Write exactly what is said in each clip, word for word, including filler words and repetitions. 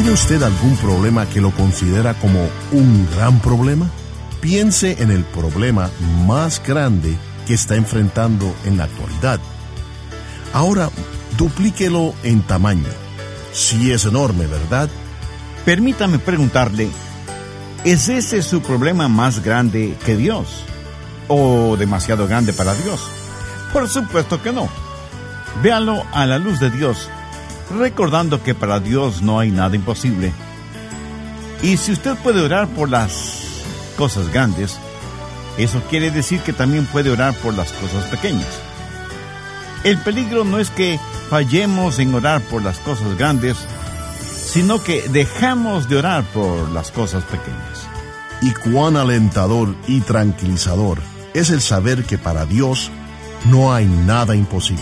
¿Tiene usted algún problema que lo considera como un gran problema? Piense en el problema más grande que está enfrentando en la actualidad. Ahora, duplíquelo en tamaño. Sí es enorme, ¿verdad? Permítame preguntarle, ¿es ese su problema más grande que Dios? ¿O demasiado grande para Dios? Por supuesto que no. Véalo a la luz de Dios, recordando que para Dios no hay nada imposible. Y si usted puede orar por las cosas grandes, eso quiere decir que también puede orar por las cosas pequeñas. El peligro no es que fallemos en orar por las cosas grandes, sino que dejamos de orar por las cosas pequeñas. Y cuán alentador y tranquilizador es el saber que para Dios no hay nada imposible.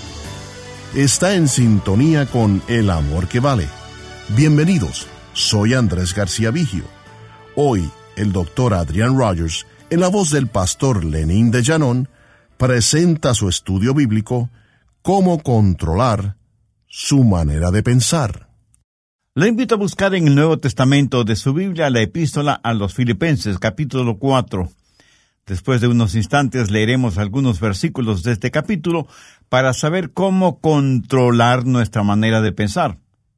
Está en sintonía con El Amor que Vale. Bienvenidos, soy Andrés García Vigio. Hoy, el doctor Adrian Rogers, en la voz del pastor Lenín de Llanón, presenta su estudio bíblico, Cómo controlar su manera de pensar. Le invito a buscar en el Nuevo Testamento de su Biblia la epístola a los Filipenses, capítulo cuatro. Después de unos instantes leeremos algunos versículos de este capítulo para saber cómo controlar nuestra manera de pensar.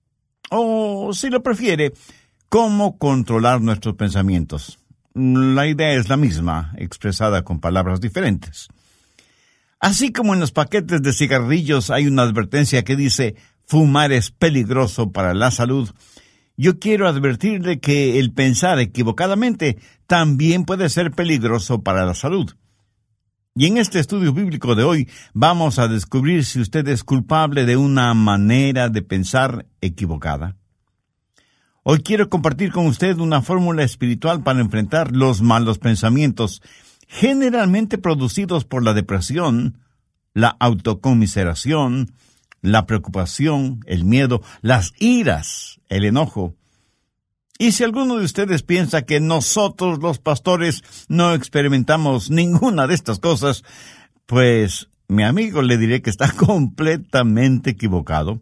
O, si lo prefiere, cómo controlar nuestros pensamientos. La idea es la misma, expresada con palabras diferentes. Así como en los paquetes de cigarrillos hay una advertencia que dice fumar es peligroso para la salud, yo quiero advertirle que el pensar equivocadamente también puede ser peligroso para la salud. Y en este estudio bíblico de hoy vamos a descubrir si usted es culpable de una manera de pensar equivocada. Hoy quiero compartir con usted una fórmula espiritual para enfrentar los malos pensamientos, generalmente producidos por la depresión, la autocomiseración, la preocupación, el miedo, las iras, el enojo. Y si alguno de ustedes piensa que nosotros los pastores no experimentamos ninguna de estas cosas, pues mi amigo le diré que está completamente equivocado.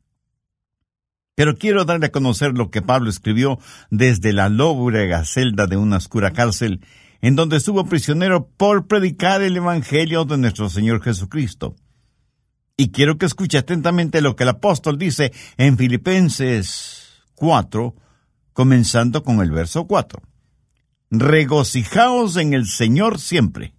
Pero quiero darle a conocer lo que Pablo escribió desde la lóbrega celda de una oscura cárcel, en donde estuvo prisionero por predicar el Evangelio de nuestro Señor Jesucristo. Y quiero que escuche atentamente lo que el apóstol dice en Filipenses cuatro, comenzando con el verso cuatro. Regocijaos en el Señor siempre.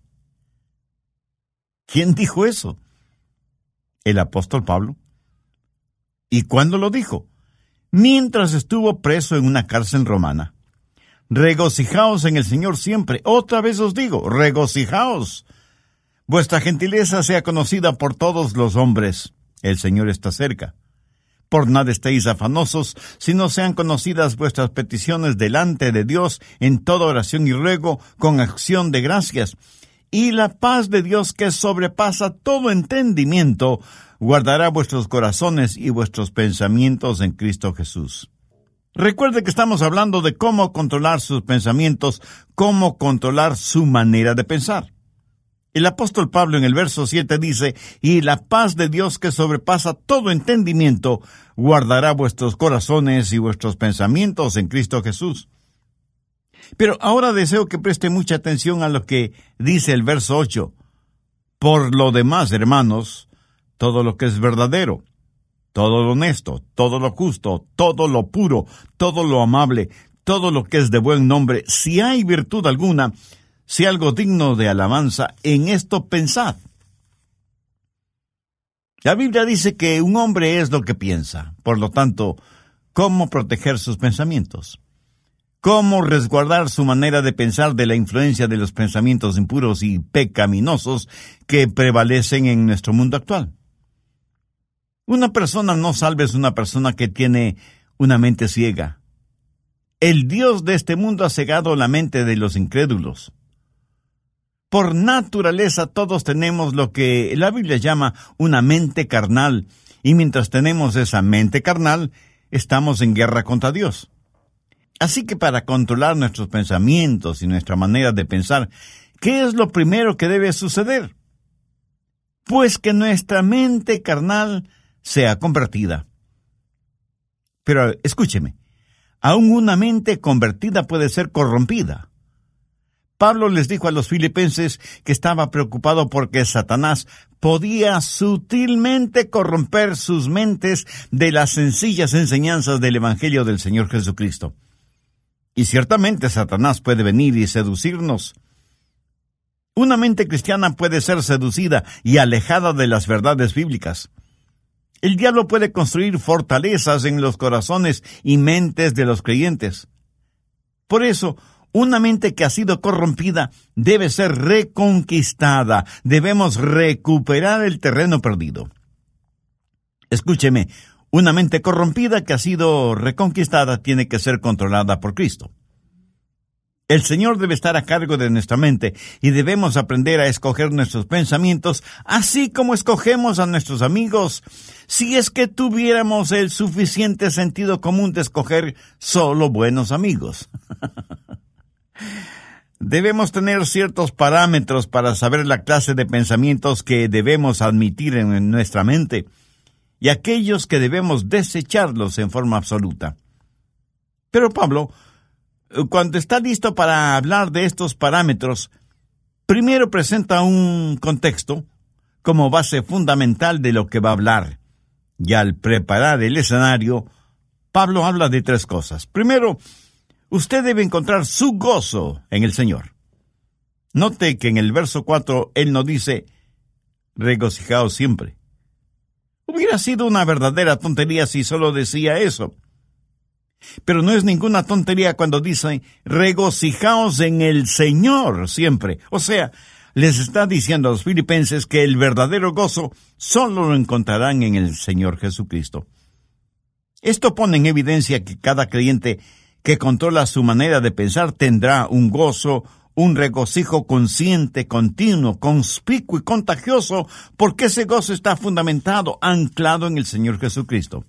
¿Quién dijo eso? El apóstol Pablo. ¿Y cuándo lo dijo? Mientras estuvo preso en una cárcel romana. Regocijaos en el Señor siempre. Otra vez os digo, regocijaos. Vuestra gentileza sea conocida por todos los hombres. El Señor está cerca. Por nada estéis afanosos, sino sean conocidas vuestras peticiones delante de Dios en toda oración y ruego con acción de gracias. Y la paz de Dios, que sobrepasa todo entendimiento, guardará vuestros corazones y vuestros pensamientos en Cristo Jesús. Recuerde que estamos hablando de cómo controlar sus pensamientos, cómo controlar su manera de pensar. El apóstol Pablo en el verso siete dice, y la paz de Dios que sobrepasa todo entendimiento, guardará vuestros corazones y vuestros pensamientos en Cristo Jesús. Pero ahora deseo que preste mucha atención a lo que dice el verso ocho. Por lo demás, hermanos, todo lo que es verdadero, todo lo honesto, todo lo justo, todo lo puro, todo lo amable, todo lo que es de buen nombre, si hay virtud alguna, si algo digno de alabanza, en esto pensad. La Biblia dice que un hombre es lo que piensa. Por lo tanto, ¿cómo proteger sus pensamientos? ¿Cómo resguardar su manera de pensar de la influencia de los pensamientos impuros y pecaminosos que prevalecen en nuestro mundo actual? Una persona no salva es una persona que tiene una mente ciega. El Dios de este mundo ha cegado la mente de los incrédulos. Por naturaleza todos tenemos lo que la Biblia llama una mente carnal, y mientras tenemos esa mente carnal, estamos en guerra contra Dios. Así que para controlar nuestros pensamientos y nuestra manera de pensar, ¿qué es lo primero que debe suceder? Pues que nuestra mente carnal sea convertida. Pero escúcheme, Aún una mente convertida puede ser corrompida. Pablo les dijo a los filipenses que estaba preocupado porque Satanás podía sutilmente corromper sus mentes de las sencillas enseñanzas del Evangelio del Señor Jesucristo. Y ciertamente Satanás puede venir y seducirnos. Una mente cristiana puede ser seducida y alejada de las verdades bíblicas. El diablo puede construir fortalezas en los corazones y mentes de los creyentes. Por eso, una mente que ha sido corrompida debe ser reconquistada. Debemos recuperar el terreno perdido. Escúcheme, una mente corrompida que ha sido reconquistada tiene que ser controlada por Cristo. El Señor debe estar a cargo de nuestra mente y debemos aprender a escoger nuestros pensamientos, así como escogemos a nuestros amigos, si es que tuviéramos el suficiente sentido común de escoger solo buenos amigos. Debemos tener ciertos parámetros para saber la clase de pensamientos que debemos admitir en nuestra mente y aquellos que debemos desecharlos en forma absoluta. Pero Pablo, cuando está listo para hablar de estos parámetros, primero presenta un contexto como base fundamental de lo que va a hablar. Y al preparar el escenario, Pablo habla de tres cosas. Primero, usted debe encontrar su gozo en el Señor. Note que en el verso cuatro él no dice, regocijaos siempre. Hubiera sido una verdadera tontería si solo decía eso. Pero no es ninguna tontería cuando dice, regocijaos en el Señor siempre. O sea, les está diciendo a los filipenses que el verdadero gozo solo lo encontrarán en el Señor Jesucristo. Esto pone en evidencia que cada creyente que controla su manera de pensar tendrá un gozo, un regocijo consciente, continuo, conspicuo y contagioso, porque ese gozo está fundamentado, anclado en el Señor Jesucristo.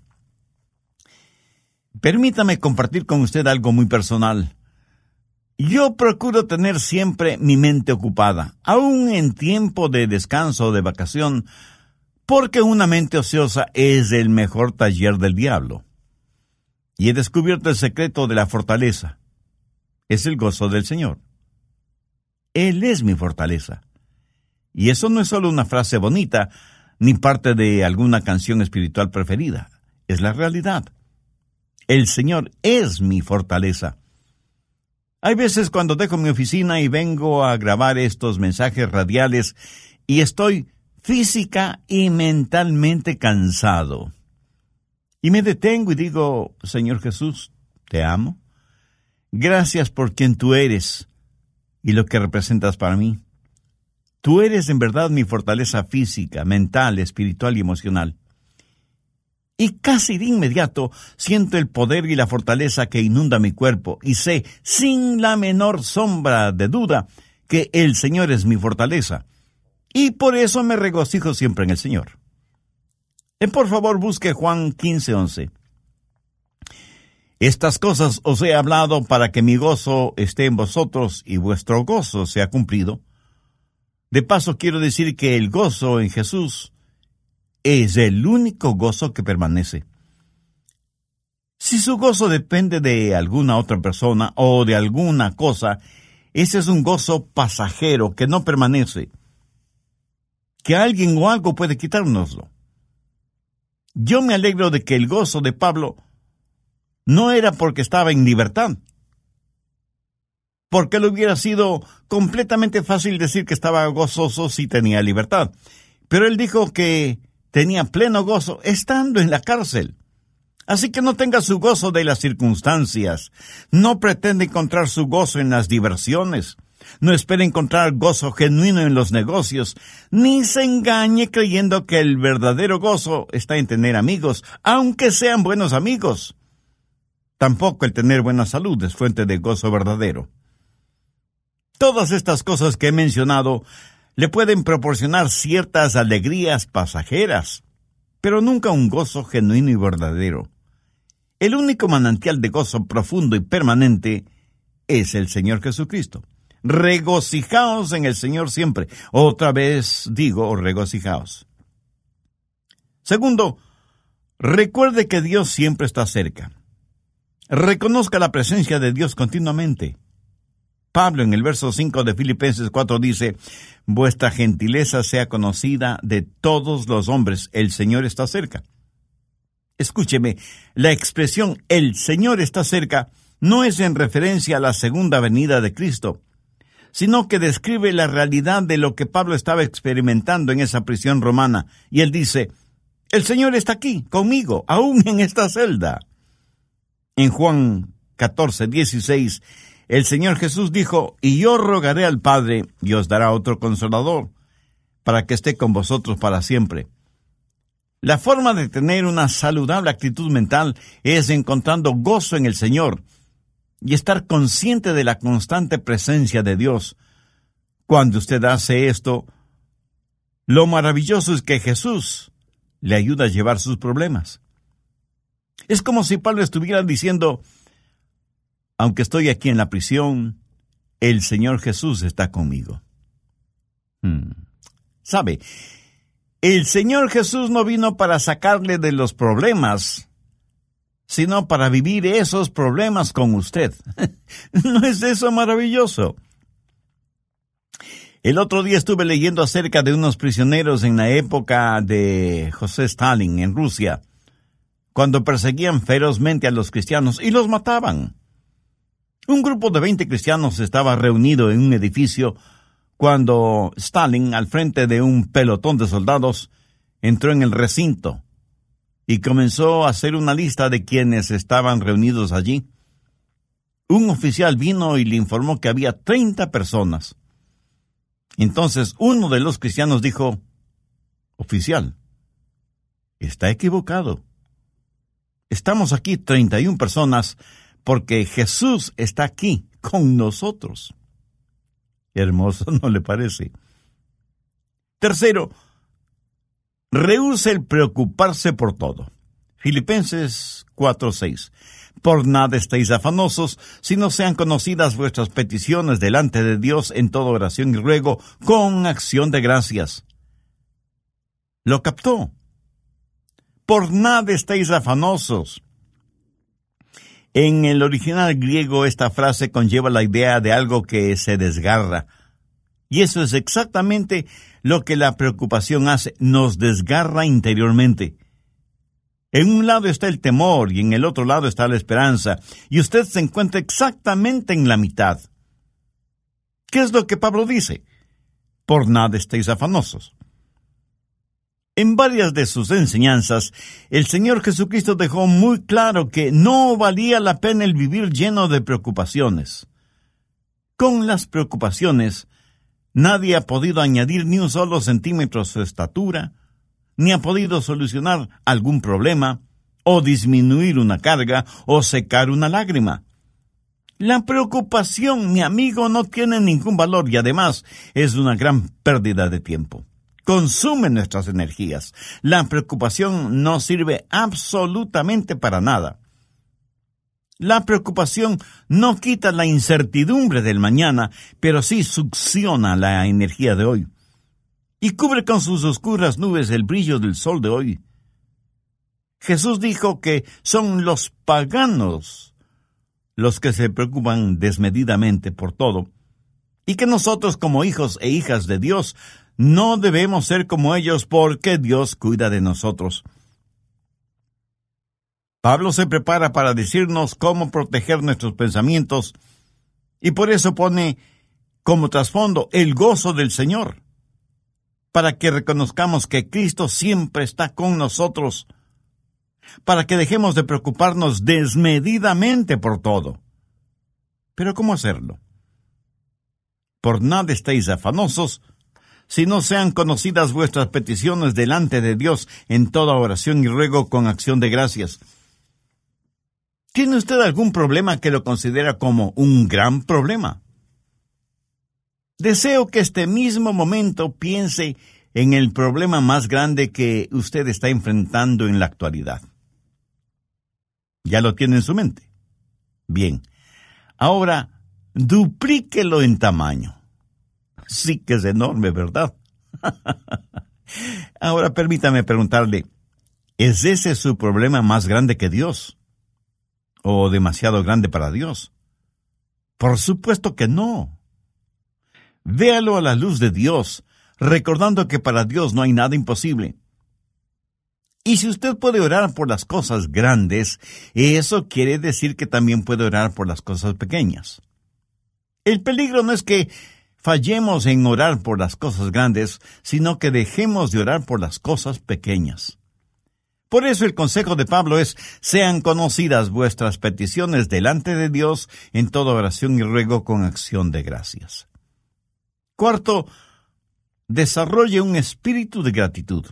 Permítame compartir con usted algo muy personal. Yo procuro tener siempre mi mente ocupada, aún en tiempo de descanso o de vacación, porque una mente ociosa es el mejor taller del diablo. Y he descubierto el secreto de la fortaleza. Es el gozo del Señor. Él es mi fortaleza. Y eso no es solo una frase bonita, ni parte de alguna canción espiritual preferida. Es la realidad. El Señor es mi fortaleza. Hay veces cuando dejo mi oficina y vengo a grabar estos mensajes radiales y estoy física y mentalmente cansado. Y me detengo y digo, Señor Jesús, te amo. Gracias por quien tú eres y lo que representas para mí. Tú eres en verdad mi fortaleza física, mental, espiritual y emocional. Y casi de inmediato siento el poder y la fortaleza que inunda mi cuerpo y sé, sin la menor sombra de duda, que el Señor es mi fortaleza. Y por eso me regocijo siempre en el Señor. Eh, por favor, busque Juan quince once. Estas cosas os he hablado para que mi gozo esté en vosotros y vuestro gozo sea cumplido. De paso, quiero decir que el gozo en Jesús es el único gozo que permanece. Si su gozo depende de alguna otra persona o de alguna cosa, ese es un gozo pasajero que no permanece. Que alguien o algo puede quitárnoslo. Yo me alegro de que el gozo de Pablo no era porque estaba en libertad, porque le hubiera sido completamente fácil decir que estaba gozoso si tenía libertad. Pero él dijo que tenía pleno gozo estando en la cárcel. Así que no tenga su gozo de las circunstancias. No pretende encontrar su gozo en las diversiones. No espere encontrar gozo genuino en los negocios. Ni se engañe creyendo que el verdadero gozo está en tener amigos, aunque sean buenos amigos. Tampoco el tener buena salud es fuente de gozo verdadero. Todas estas cosas que he mencionado le pueden proporcionar ciertas alegrías pasajeras, pero nunca un gozo genuino y verdadero. El único manantial de gozo profundo y permanente es el Señor Jesucristo. Regocijaos en el Señor siempre. Otra vez digo, regocijaos. Segundo, recuerde que Dios siempre está cerca. Reconozca la presencia de Dios continuamente. Pablo en el verso cinco de Filipenses cuatro dice, vuestra gentileza sea conocida de todos los hombres, el Señor está cerca. Escúcheme, la expresión el Señor está cerca no es en referencia a la segunda venida de Cristo, sino que describe la realidad de lo que Pablo estaba experimentando en esa prisión romana. Y él dice, el Señor está aquí, conmigo, aún en esta celda. En Juan catorce, dieciséis, el Señor Jesús dijo, y yo rogaré al Padre, y os dará otro consolador, para que esté con vosotros para siempre. La forma de tener una saludable actitud mental es encontrando gozo en el Señor y estar consciente de la constante presencia de Dios. Cuando usted hace esto, lo maravilloso es que Jesús le ayuda a llevar sus problemas. Es como si Pablo estuviera diciendo, aunque estoy aquí en la prisión, el Señor Jesús está conmigo. Hmm. ¿Sabe? El Señor Jesús no vino para sacarle de los problemas, sino para vivir esos problemas con usted. ¿No es eso maravilloso? El otro día estuve leyendo acerca de unos prisioneros en la época de José Stalin en Rusia, cuando perseguían ferozmente a los cristianos y los mataban. Un grupo de veinte cristianos estaba reunido en un edificio cuando Stalin, al frente de un pelotón de soldados, entró en el recinto y comenzó a hacer una lista de quienes estaban reunidos allí. Un oficial vino y le informó que había treinta personas. Entonces uno de los cristianos dijo, oficial, está equivocado. Estamos aquí treinta y una personas porque Jesús está aquí con nosotros. Hermoso, ¿no le parece? Tercero, rehúse el preocuparse por todo. Filipenses cuatro seis. Por nada estéis afanosos, sino sean conocidas vuestras peticiones delante de Dios en toda oración y ruego, con acción de gracias. ¿Lo captó? Por nada estéis afanosos. En el original griego esta frase conlleva la idea de algo que se desgarra. Y eso es exactamente lo que la preocupación hace, nos desgarra interiormente. En un lado está el temor y en el otro lado está la esperanza, y usted se encuentra exactamente en la mitad. ¿Qué es lo que Pablo dice? Por nada estéis afanosos. En varias de sus enseñanzas, el Señor Jesucristo dejó muy claro que no valía la pena el vivir lleno de preocupaciones. Con las preocupaciones, nadie ha podido añadir ni un solo centímetro a su estatura, ni ha podido solucionar algún problema, o disminuir una carga, o secar una lágrima. La preocupación, mi amigo, no tiene ningún valor y además es una gran pérdida de tiempo. Consume nuestras energías. La preocupación no sirve absolutamente para nada. La preocupación no quita la incertidumbre del mañana, pero sí succiona la energía de hoy. Y cubre con sus oscuras nubes el brillo del sol de hoy. Jesús dijo que son los paganos los que se preocupan desmedidamente por todo, y que nosotros como hijos e hijas de Dios no debemos ser como ellos porque Dios cuida de nosotros. Pablo se prepara para decirnos cómo proteger nuestros pensamientos y por eso pone como trasfondo el gozo del Señor, para que reconozcamos que Cristo siempre está con nosotros, para que dejemos de preocuparnos desmedidamente por todo. ¿Pero cómo hacerlo? Por nada estéis afanosos, si no sean conocidas vuestras peticiones delante de Dios en toda oración y ruego con acción de gracias. ¿Tiene usted algún problema que lo considera como un gran problema? Deseo que este mismo momento piense en el problema más grande que usted está enfrentando en la actualidad. ¿Ya lo tiene en su mente? Bien. Ahora, duplíquelo en tamaño. Sí que es enorme, ¿verdad? Ahora permítame preguntarle, ¿es ese su problema más grande que Dios? o demasiado grande para Dios? Por supuesto que no. Véalo a la luz de Dios, recordando que para Dios no hay nada imposible. Y si usted puede orar por las cosas grandes, eso quiere decir que también puede orar por las cosas pequeñas. El peligro no es que fallemos en orar por las cosas grandes, sino que dejemos de orar por las cosas pequeñas. Por eso el consejo de Pablo es: sean conocidas vuestras peticiones delante de Dios en toda oración y ruego con acción de gracias. Cuarto, desarrolle un espíritu de gratitud.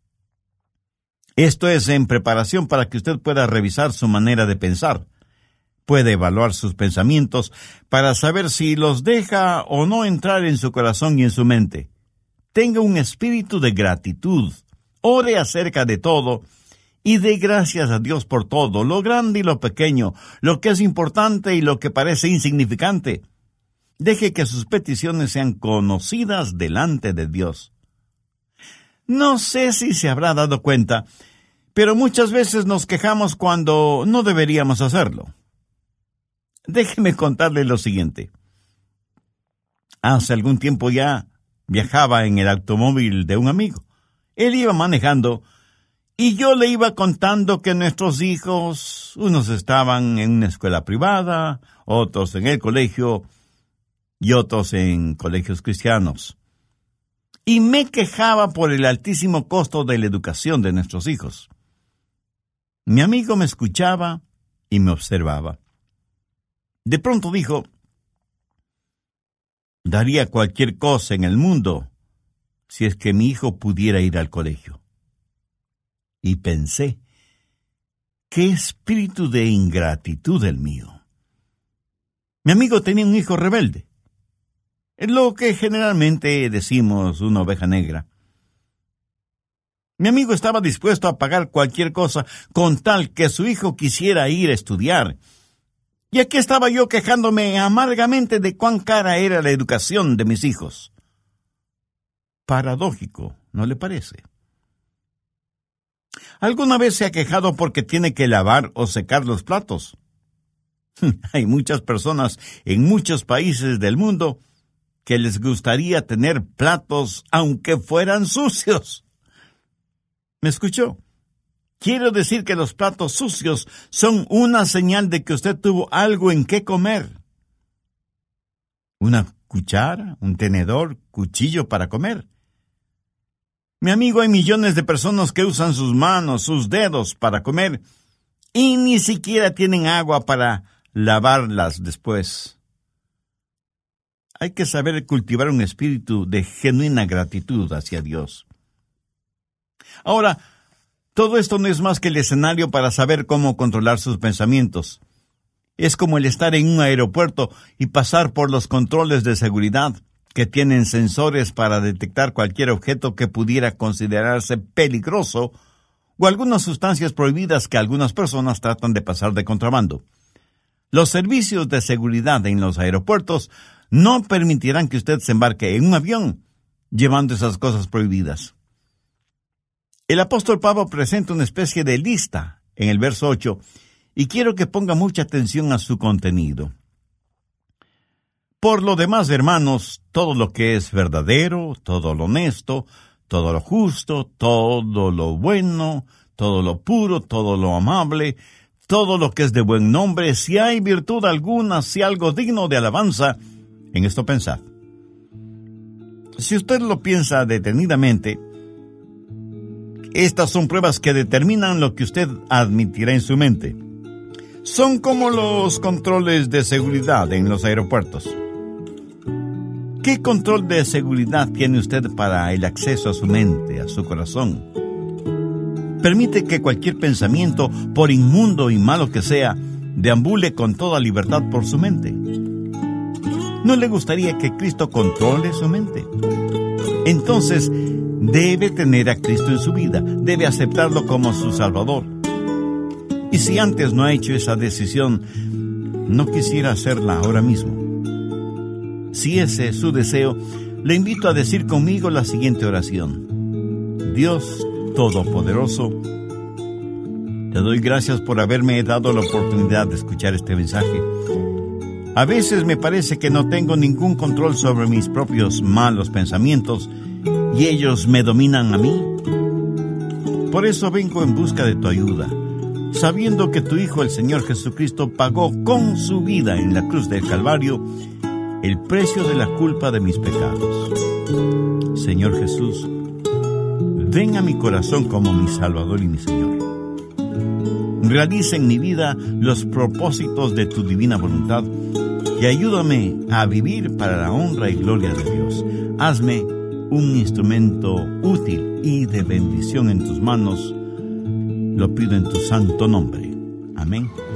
Esto es en preparación para que usted pueda revisar su manera de pensar. Puede evaluar sus pensamientos para saber si los deja o no entrar en su corazón y en su mente. Tenga un espíritu de gratitud. Ore acerca de todo y dé gracias a Dios por todo, lo grande y lo pequeño, lo que es importante y lo que parece insignificante. Deje que sus peticiones sean conocidas delante de Dios. No sé si se habrá dado cuenta, pero muchas veces nos quejamos cuando no deberíamos hacerlo. Déjeme contarle lo siguiente. Hace algún tiempo ya viajaba en el automóvil de un amigo. Él iba manejando y yo le iba contando que nuestros hijos, unos estaban en una escuela privada, otros en el colegio y otros en colegios cristianos. Y me quejaba por el altísimo costo de la educación de nuestros hijos. Mi amigo me escuchaba y me observaba. De pronto dijo: daría cualquier cosa en el mundo si es que mi hijo pudiera ir al colegio. Y pensé, qué espíritu de ingratitud el mío. Mi amigo tenía un hijo rebelde, lo que generalmente decimos una oveja negra. Mi amigo estaba dispuesto a pagar cualquier cosa con tal que su hijo quisiera ir a estudiar. Y aquí estaba yo quejándome amargamente de cuán cara era la educación de mis hijos. Paradójico, ¿no le parece? ¿Alguna vez se ha quejado porque tiene que lavar o secar los platos? Hay muchas personas en muchos países del mundo que les gustaría tener platos aunque fueran sucios. ¿Me escuchó? Quiero decir que los platos sucios son una señal de que usted tuvo algo en qué comer. Una cuchara, un tenedor, cuchillo para comer. Mi amigo, hay millones de personas que usan sus manos, sus dedos para comer y ni siquiera tienen agua para lavarlas después. Hay que saber cultivar un espíritu de genuina gratitud hacia Dios. Ahora, todo esto no es más que el escenario para saber cómo controlar sus pensamientos. Es como el estar en un aeropuerto y pasar por los controles de seguridad que tienen sensores para detectar cualquier objeto que pudiera considerarse peligroso o algunas sustancias prohibidas que algunas personas tratan de pasar de contrabando. Los servicios de seguridad en los aeropuertos no permitirán que usted se embarque en un avión llevando esas cosas prohibidas. El apóstol Pablo presenta una especie de lista en el verso ocho, y quiero que ponga mucha atención a su contenido. Por lo demás, hermanos, todo lo que es verdadero, todo lo honesto, todo lo justo, todo lo bueno, todo lo puro, todo lo amable, todo lo que es de buen nombre, si hay virtud alguna, si algo digno de alabanza, en esto pensad. Si usted lo piensa detenidamente, estas son pruebas que determinan lo que usted admitirá en su mente. Son como los controles de seguridad en los aeropuertos. ¿Qué control de seguridad tiene usted para el acceso a su mente, a su corazón? Permite que cualquier pensamiento, por inmundo y malo que sea, deambule con toda libertad por su mente. ¿No le gustaría que Cristo controle su mente? Entonces, debe tener a Cristo en su vida, debe aceptarlo como su Salvador. Y si antes no ha hecho esa decisión, no quisiera hacerla ahora mismo. Si ese es su deseo, le invito a decir conmigo la siguiente oración. Dios Todopoderoso, Te doy gracias por haberme dado la oportunidad de escuchar este mensaje. A veces me parece que no tengo ningún control sobre mis propios malos pensamientos y ellos me dominan a mí. Por eso vengo en busca de tu ayuda, sabiendo que tu Hijo, el Señor Jesucristo, pagó con su vida en la cruz del Calvario el precio de la culpa de mis pecados. Señor Jesús, ven a mi corazón como mi Salvador y mi Señor. Realiza en mi vida los propósitos de tu divina voluntad y ayúdame a vivir para la honra y gloria de Dios. Hazme un instrumento útil y de bendición en tus manos. Lo pido en tu santo nombre. Amén.